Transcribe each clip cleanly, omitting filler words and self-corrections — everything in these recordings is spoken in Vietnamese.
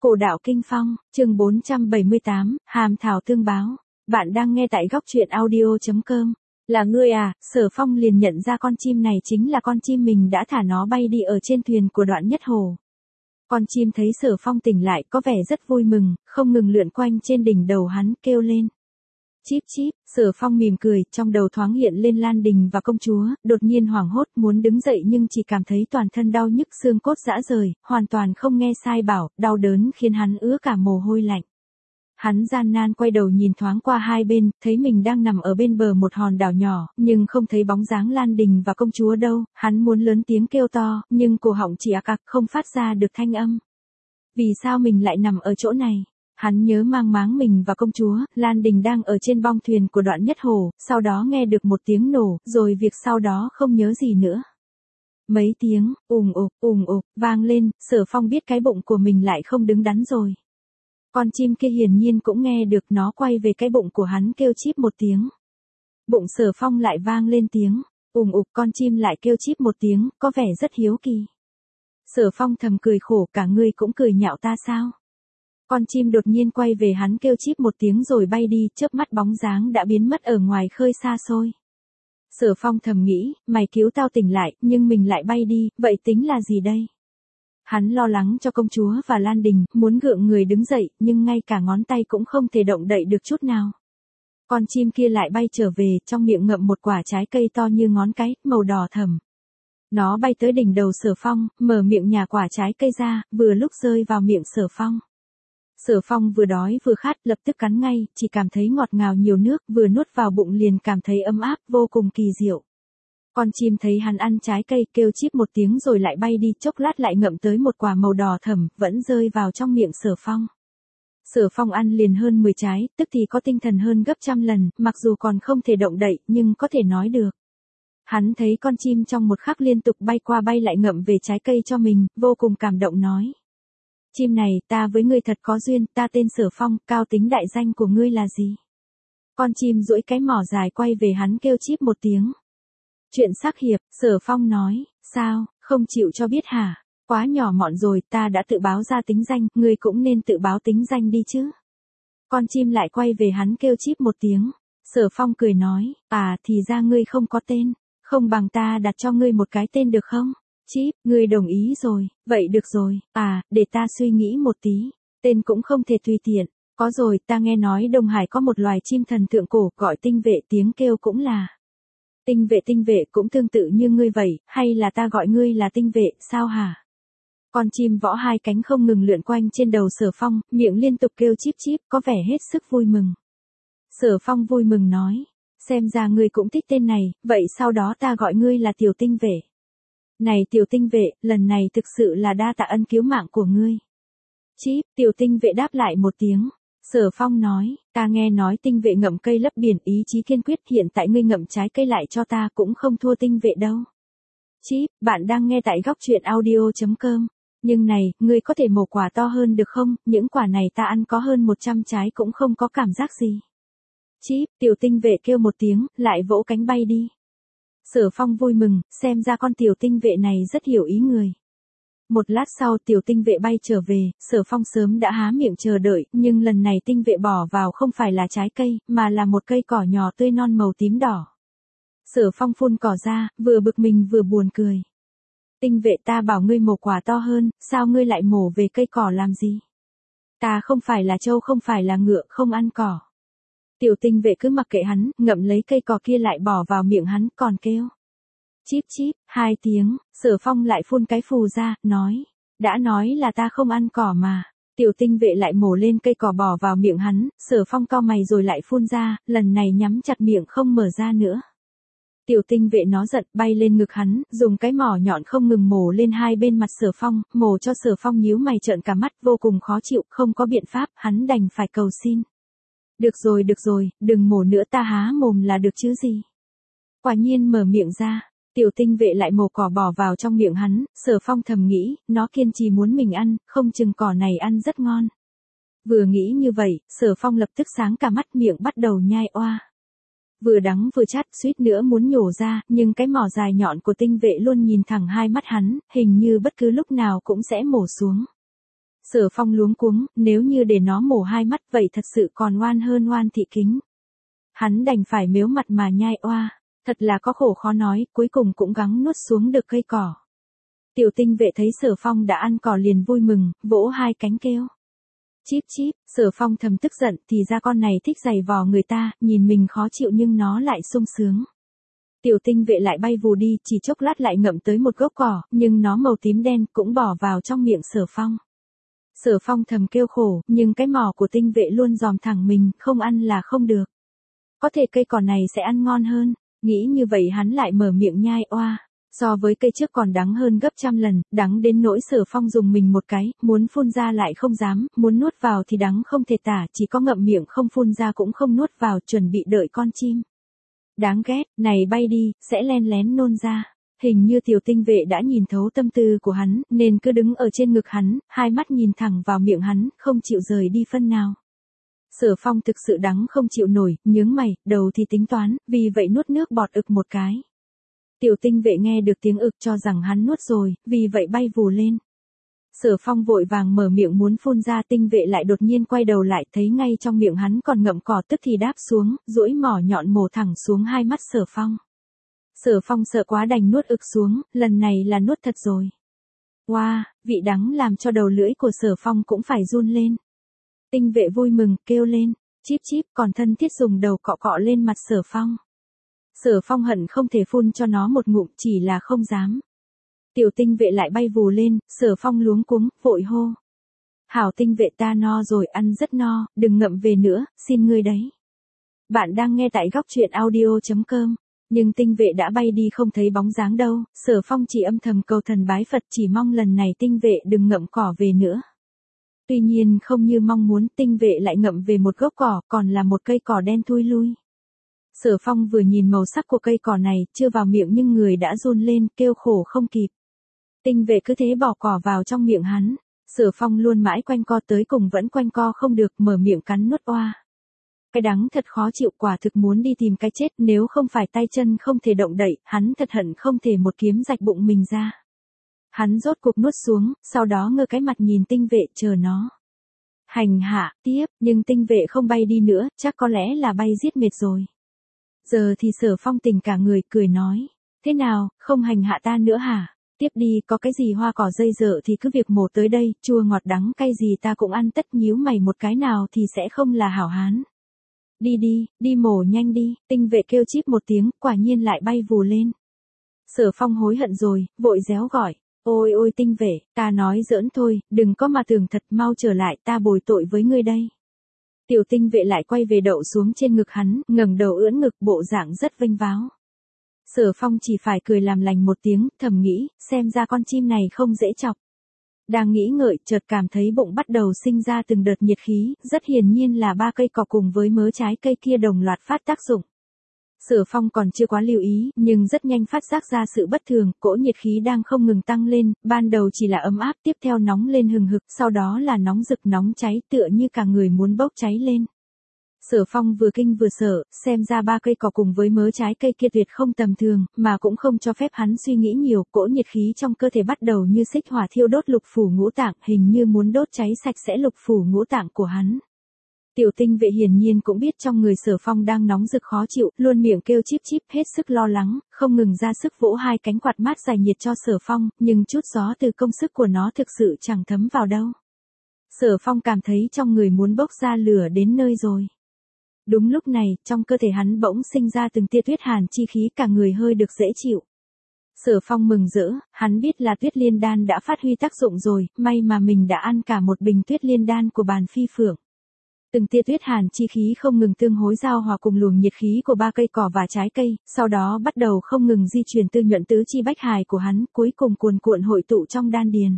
Cổ đạo kinh phong, chương 478, hàm thảo tương báo. Bạn đang nghe tại góc truyện audio.com. Là ngươi à? Sở Phong liền nhận ra con chim này chính là con chim mình đã thả nó bay đi ở trên thuyền của Đoạn Nhất Hồ. Con chim thấy Sở Phong tỉnh lại có vẻ rất vui mừng, không ngừng lượn quanh trên đỉnh đầu hắn, kêu lên. Chíp chíp, Sở Phong mỉm cười, trong đầu thoáng hiện lên Lan Đình và công chúa, đột nhiên hoảng hốt muốn đứng dậy nhưng chỉ cảm thấy toàn thân đau nhức xương cốt rã rời, hoàn toàn không nghe sai bảo, đau đớn khiến hắn ứa cả mồ hôi lạnh. Hắn gian nan quay đầu nhìn thoáng qua hai bên, thấy mình đang nằm ở bên bờ một hòn đảo nhỏ, nhưng không thấy bóng dáng Lan Đình và công chúa đâu, hắn muốn lớn tiếng kêu to, nhưng cổ họng chỉ ạc ạc không phát ra được thanh âm. Vì sao mình lại nằm ở chỗ này? Hắn nhớ mang máng mình và công chúa, Lan Đình đang ở trên bong thuyền của Đoạn Nhất Hồ, sau đó nghe được một tiếng nổ, rồi việc sau đó không nhớ gì nữa. Mấy tiếng, ùng ục, vang lên, Sở Phong biết cái bụng của mình lại không đứng đắn rồi. Con chim kia hiển nhiên cũng nghe được, nó quay về cái bụng của hắn kêu chíp một tiếng. Bụng Sở Phong lại vang lên tiếng, ùng ục, con chim lại kêu chíp một tiếng, có vẻ rất hiếu kỳ. Sở Phong thầm cười khổ, cả ngươi cũng cười nhạo ta sao? Con chim đột nhiên quay về hắn kêu chíp một tiếng rồi bay đi, chớp mắt bóng dáng đã biến mất ở ngoài khơi xa xôi. Sở Phong thầm nghĩ, mày cứu tao tỉnh lại, nhưng mình lại bay đi, vậy tính là gì đây? Hắn lo lắng cho công chúa và Lan Đình, muốn gượng người đứng dậy, nhưng ngay cả ngón tay cũng không thể động đậy được chút nào. Con chim kia lại bay trở về, trong miệng ngậm một quả trái cây to như ngón cái, màu đỏ thẫm. Nó bay tới đỉnh đầu Sở Phong, mở miệng nhả quả trái cây ra, vừa lúc rơi vào miệng Sở Phong. Sở Phong vừa đói vừa khát, lập tức cắn ngay, chỉ cảm thấy ngọt ngào nhiều nước, vừa nuốt vào bụng liền cảm thấy ấm áp, vô cùng kỳ diệu. Con chim thấy hắn ăn trái cây, kêu chíp một tiếng rồi lại bay đi, chốc lát lại ngậm tới một quả màu đỏ thẫm, vẫn rơi vào trong miệng Sở Phong. Sở Phong ăn liền hơn 10 trái, tức thì có tinh thần hơn gấp trăm lần, mặc dù còn không thể động đậy, nhưng có thể nói được. Hắn thấy con chim trong một khắc liên tục bay qua bay lại ngậm về trái cây cho mình, vô cùng cảm động nói. Chim này, ta với ngươi thật có duyên, ta tên Sở Phong, cao tính đại danh của ngươi là gì? Con chim duỗi cái mỏ dài quay về hắn kêu chíp một tiếng. Chuyện sắc hiệp, Sở Phong nói, sao, không chịu cho biết hả? Quá nhỏ mọn rồi, ta đã tự báo ra tính danh, ngươi cũng nên tự báo tính danh đi chứ. Con chim lại quay về hắn kêu chíp một tiếng. Sở Phong cười nói, thì ra ngươi không có tên, không bằng ta đặt cho ngươi một cái tên được không? Chíp, ngươi đồng ý rồi, vậy được rồi, để ta suy nghĩ một tí, tên cũng không thể tùy tiện, có rồi, ta nghe nói Đông Hải có một loài chim thần thượng cổ gọi tinh vệ, tiếng kêu cũng là. Tinh vệ cũng tương tự như ngươi vậy, hay là ta gọi ngươi là tinh vệ, sao hả? Con chim võ hai cánh không ngừng lượn quanh trên đầu Sở Phong, miệng liên tục kêu chíp chíp, có vẻ hết sức vui mừng. Sở Phong vui mừng nói, xem ra ngươi cũng thích tên này, vậy sau đó ta gọi ngươi là Tiểu Tinh Vệ. Này Tiểu Tinh Vệ, lần này thực sự là đa tạ ân cứu mạng của ngươi. Chíp, Tiểu Tinh Vệ đáp lại một tiếng. Sở Phong nói, ta nghe nói tinh vệ ngậm cây lấp biển, ý chí kiên quyết, hiện tại ngươi ngậm trái cây lại cho ta cũng không thua tinh vệ đâu. Chíp, bạn đang nghe tại góc truyện audio.com. Nhưng này, ngươi có thể mổ quả to hơn được không, những quả này ta ăn có hơn 100 trái cũng không có cảm giác gì. Chíp, Tiểu Tinh Vệ kêu một tiếng, lại vỗ cánh bay đi. Sở Phong vui mừng, xem ra con Tiểu Tinh Vệ này rất hiểu ý người. Một lát sau Tiểu Tinh Vệ bay trở về, Sở Phong sớm đã há miệng chờ đợi, nhưng lần này tinh vệ bỏ vào không phải là trái cây, mà là một cây cỏ nhỏ tươi non màu tím đỏ. Sở Phong phun cỏ ra, vừa bực mình vừa buồn cười. Tinh vệ, ta bảo ngươi mổ quả to hơn, sao ngươi lại mổ về cây cỏ làm gì? Ta không phải là trâu, không phải là ngựa, không ăn cỏ. Tiểu Tinh Vệ cứ mặc kệ hắn, ngậm lấy cây cỏ kia lại bỏ vào miệng hắn, còn kêu. Chíp chíp, 2 tiếng, Sở Phong lại phun cái phù ra, nói. Đã nói là ta không ăn cỏ mà. Tiểu Tinh Vệ lại mổ lên cây cỏ bỏ vào miệng hắn, Sở Phong cau mày rồi lại phun ra, lần này nhắm chặt miệng không mở ra nữa. Tiểu Tinh Vệ nó giận, bay lên ngực hắn, dùng cái mỏ nhọn không ngừng mổ lên hai bên mặt Sở Phong, mổ cho Sở Phong nhíu mày trợn cả mắt, vô cùng khó chịu, không có biện pháp, hắn đành phải cầu xin. Được rồi, đừng mổ nữa, ta há mồm là được chứ gì. Quả nhiên mở miệng ra. Tiểu Tinh Vệ lại mổ cỏ bỏ vào trong miệng hắn, Sở Phong thầm nghĩ, nó kiên trì muốn mình ăn, không chừng cỏ này ăn rất ngon. Vừa nghĩ như vậy, Sở Phong lập tức sáng cả mắt, miệng bắt đầu nhai oa. Vừa đắng vừa chát, suýt nữa muốn nhổ ra, nhưng cái mỏ dài nhọn của Tinh Vệ luôn nhìn thẳng hai mắt hắn, hình như bất cứ lúc nào cũng sẽ mổ xuống. Sở Phong luống cuống, nếu như để nó mổ hai mắt vậy thật sự còn oan hơn oan thị kính. Hắn đành phải mếu mặt mà nhai oa, thật là có khổ khó nói, cuối cùng cũng gắng nuốt xuống được cây cỏ. Tiểu Tinh Vệ thấy Sở Phong đã ăn cỏ liền vui mừng, vỗ hai cánh kêu. Chíp chíp, Sở Phong thầm tức giận, thì ra con này thích giày vò người ta, nhìn mình khó chịu nhưng nó lại sung sướng. Tiểu Tinh Vệ lại bay vù đi, chỉ chốc lát lại ngậm tới một gốc cỏ, nhưng nó màu tím đen cũng bỏ vào trong miệng Sở Phong. Sở Phong thầm kêu khổ, nhưng cái mỏ của Tinh Vệ luôn dòm thẳng mình, không ăn là không được. Có thể cây cỏ này sẽ ăn ngon hơn, nghĩ như vậy hắn lại mở miệng nhai oa. So với cây trước còn đắng hơn gấp trăm lần, đắng đến nỗi Sở Phong dùng mình một cái, muốn phun ra lại không dám, muốn nuốt vào thì đắng không thể tả, chỉ có ngậm miệng không phun ra cũng không nuốt vào, chuẩn bị đợi con chim. Đáng ghét, này bay đi, sẽ len lén nôn ra. Hình như Tiểu Tinh Vệ đã nhìn thấu tâm tư của hắn, nên cứ đứng ở trên ngực hắn, hai mắt nhìn thẳng vào miệng hắn, không chịu rời đi phân nào. Sở Phong thực sự đắng không chịu nổi, nhướng mày, đầu thì tính toán, vì vậy nuốt nước bọt ực một cái. Tiểu Tinh Vệ nghe được tiếng ực cho rằng hắn nuốt rồi, vì vậy bay vù lên. Sở Phong vội vàng mở miệng muốn phun ra, Tinh Vệ lại đột nhiên quay đầu lại, thấy ngay trong miệng hắn còn ngậm cỏ, tức thì đáp xuống, duỗi mỏ nhọn mổ thẳng xuống hai mắt Sở Phong. Sở Phong sợ quá đành nuốt ực xuống, lần này là nuốt thật rồi. Wow, vị đắng làm cho đầu lưỡi của Sở Phong cũng phải run lên. Tinh Vệ vui mừng, kêu lên, chíp chíp, còn thân thiết dùng đầu cọ cọ lên mặt Sở Phong. Sở Phong hận không thể phun cho nó một ngụm, chỉ là không dám. Tiểu Tinh Vệ lại bay vù lên, Sở Phong luống cuống, vội hô. Hảo Tinh Vệ, ta no rồi, ăn rất no, đừng ngậm về nữa, xin ngươi đấy. Bạn đang nghe tại góc truyện audio.com. Nhưng Tinh Vệ đã bay đi không thấy bóng dáng đâu, Sở Phong chỉ âm thầm cầu thần bái Phật, chỉ mong lần này Tinh Vệ đừng ngậm cỏ về nữa. Tuy nhiên không như mong muốn, Tinh Vệ lại ngậm về một gốc cỏ, còn là một cây cỏ đen thui lui. Sở Phong vừa nhìn màu sắc của cây cỏ này, chưa vào miệng nhưng người đã run lên, kêu khổ không kịp. Tinh Vệ cứ thế bỏ cỏ vào trong miệng hắn. Sở Phong luôn mãi quanh co, tới cùng vẫn quanh co không được, mở miệng cắn nuốt oa. Cái đắng thật khó chịu, quả thực muốn đi tìm cái chết, nếu không phải tay chân không thể động đậy, hắn thật hận không thể một kiếm rạch bụng mình ra. Hắn rốt cuộc nuốt xuống, sau đó ngơ cái mặt nhìn Tinh Vệ chờ nó hành hạ tiếp, nhưng Tinh Vệ không bay đi nữa, chắc có lẽ là bay giết mệt rồi. Giờ thì Sở Phong tỉnh cả người, cười nói, thế nào, không hành hạ ta nữa hả? Tiếp đi, có cái gì hoa cỏ dây dợ thì cứ việc mổ tới đây, chua ngọt đắng cay gì ta cũng ăn, tất nhíu mày một cái nào thì sẽ không là hảo hán. Đi đi, đi mổ nhanh đi. Tinh Vệ kêu chíp một tiếng, quả nhiên lại bay vù lên. Sở Phong hối hận rồi, vội réo gọi, ôi ôi Tinh Vệ, ta nói giỡn thôi, đừng có mà tưởng thật, mau trở lại, ta bồi tội với ngươi đây. Tiểu Tinh Vệ lại quay về đậu xuống trên ngực hắn, ngẩng đầu ưỡn ngực, bộ dạng rất vênh váo. Sở Phong chỉ phải cười làm lành một tiếng, thầm nghĩ, xem ra con chim này không dễ chọc. Đang nghĩ ngợi, chợt cảm thấy bụng bắt đầu sinh ra từng đợt nhiệt khí, rất hiển nhiên là ba cây cỏ cùng với mớ trái cây kia đồng loạt phát tác dụng. Sở Phong còn chưa quá lưu ý, nhưng rất nhanh phát giác ra sự bất thường, cỗ nhiệt khí đang không ngừng tăng lên, ban đầu chỉ là ấm áp, tiếp theo nóng lên hừng hực, sau đó là nóng rực nóng cháy, tựa như cả người muốn bốc cháy lên. Sở Phong vừa kinh vừa sợ, xem ra ba cây cỏ cùng với mớ trái cây kia tuyệt không tầm thường, mà cũng không cho phép hắn suy nghĩ nhiều, cỗ nhiệt khí trong cơ thể bắt đầu như xích hỏa thiêu đốt lục phủ ngũ tạng, hình như muốn đốt cháy sạch sẽ lục phủ ngũ tạng của hắn. Tiểu Tinh Vệ hiển nhiên cũng biết trong người Sở Phong đang nóng rực khó chịu, luôn miệng kêu chíp chíp, hết sức lo lắng, không ngừng ra sức vỗ hai cánh quạt mát giải nhiệt cho Sở Phong, nhưng chút gió từ công sức của nó thực sự chẳng thấm vào đâu. Sở Phong cảm thấy trong người muốn bốc ra lửa đến nơi rồi. Đúng lúc này, trong cơ thể hắn bỗng sinh ra từng tia tuyết hàn chi khí, cả người hơi được dễ chịu. Sở Phong mừng rỡ, hắn biết là Tuyết Liên Đan đã phát huy tác dụng rồi, may mà mình đã ăn cả một bình Tuyết Liên Đan của Bàn Phi Phượng. Từng tia tuyết hàn chi khí không ngừng tương hối giao hòa cùng luồng nhiệt khí của ba cây cỏ và trái cây, sau đó bắt đầu không ngừng di chuyển tư nhuận tứ chi bách hài của hắn, cuối cùng cuồn cuộn hội tụ trong đan điền.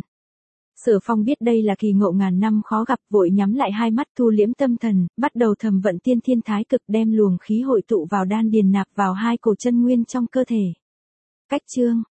Sở Phong biết đây là kỳ ngộ ngàn năm khó gặp, vội nhắm lại hai mắt thu liễm tâm thần, bắt đầu thầm vận tiên thiên thái cực, đem luồng khí hội tụ vào đan điền nạp vào hai cổ chân nguyên trong cơ thể. Cách chương